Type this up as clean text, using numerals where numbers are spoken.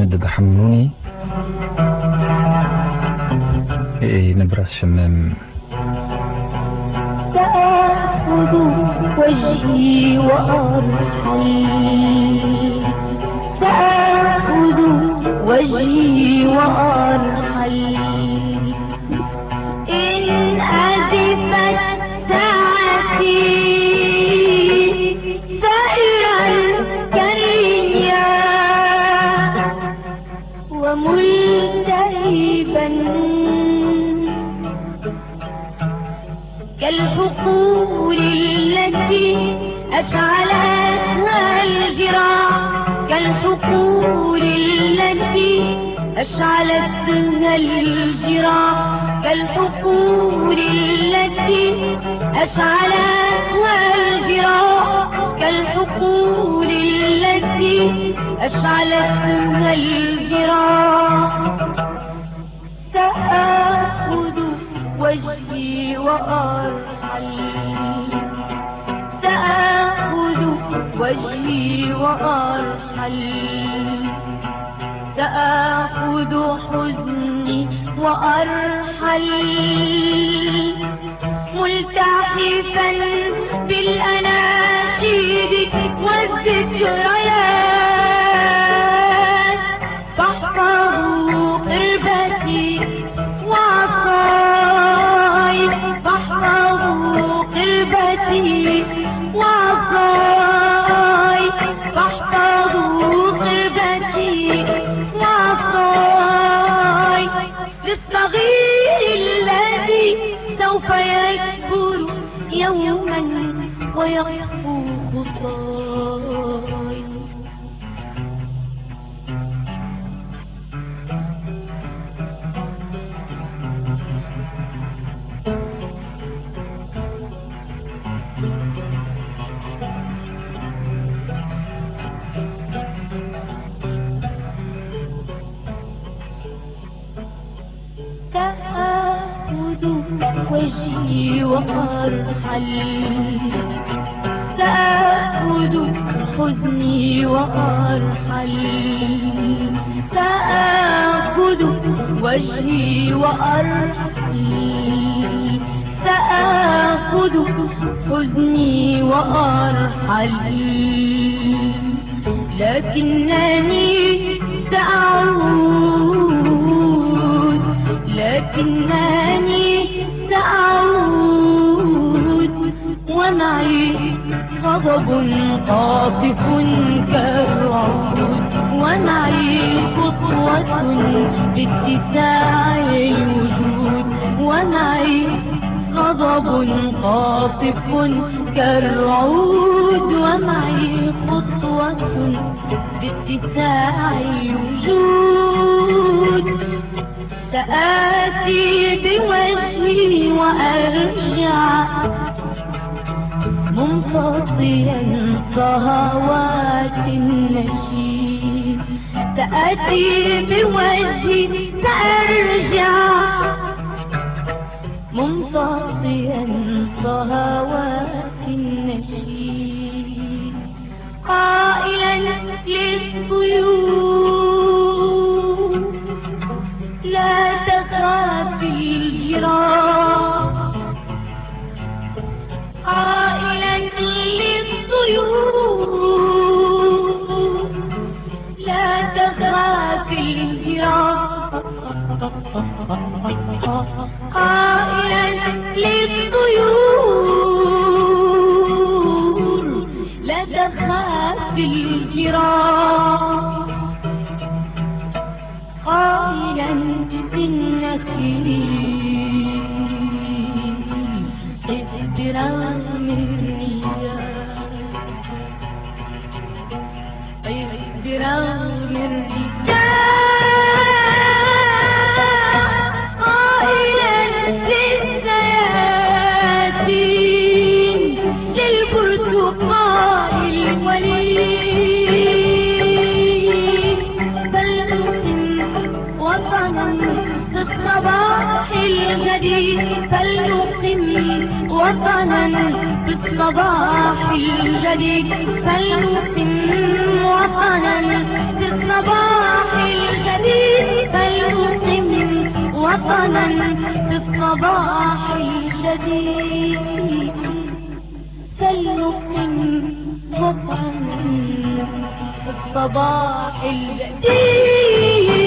محمد بحملوني نبرة الشمام. سأخذ وجهي وأرحل، سأخذ وجهي وأرحل، إن أزفت ساعتي سائرا كالمياه وملتهبا كالحقول التي أشعلتها الجراح، كالحقول التي أشعلتها الجراح، كالحقول التي أشعلتها الجراح، كالحقول التي أشعلتها الجراح. سأخذ وجهي وأرحل، سأخذ وجهي وأرحل، سأخذ حزني وأرحل، ملتحفا بالأناشيد والذكريات، فاحفظوا قربتي وعصاي، فاحفظوا قربتي وعصاي، فاحفظوا قربتي وعصاي، للصغير الذي سوف يكبر يوما ويخفو خطاي. سأخذ وجهي وأرحل، سأخذ حزني وأرحل، سأخذ وجهي وأرحل، سأخذ حزني وأرحل، لكنني سأعود، لكنني سأعود ومعي غضب قاطف كالرعود، ومعي خطوة باتساع الوجود، ومعي غضب قاطف كالرعود، ومعي خطوة باتساع الوجود. سآتي بوجهي وأرجع ممتطيا صهوات النشيد، سآتي بوجهي سأرجع ممتطيا صهوات النشيد، قائلا للطيور لا تخاف الجراح، قائلا للطيور لا تخاف الجراح، قائلا للطيور لا تخاف الجراح، قائلا للنخيل برغم الرياح، برغم الرياح، قائلا للزياتين للبرتقال الوليد، فلنقم وطنا في الصباح الجديد، فلنقم وطنا في الصباح الجديد، فلنقم وطنا في الصباح الجديد. فلنقم وطنا الصباح الجديد.